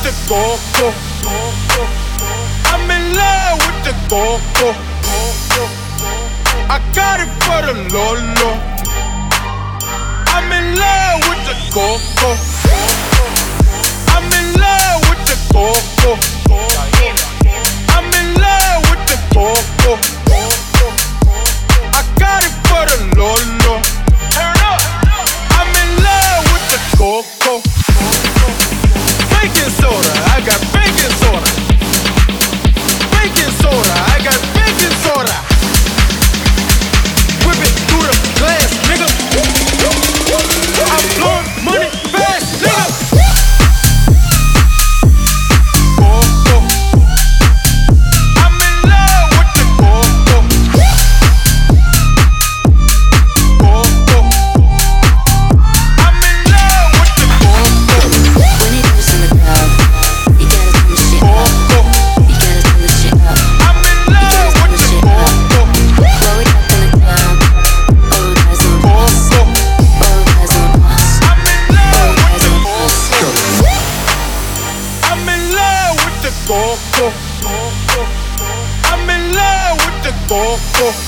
the coco. I'm in love with the coco. I got it for the Lolo. I'm in love with the coco. I'm in love with the coco. I'm in love with the coco. I got it for the Lolo. Turn up. I'm in love with the coco. Baking soda, I got baking soda. Baking soda, I got baking soda. Whip it through the glass, nigga. I'm blowing money fast, nigga. Coco. I'm in love with the coco. Coco. I'm in love with the coco. When it goes in the club, you gotta turn the shit up. You gotta turn the shit up. I'm in love with the coco. Blow it up in the club. All guys on us. All guys on us. I'm in All love guys with on us. the coco. I'm in love with the coco. I'm in love with the coco.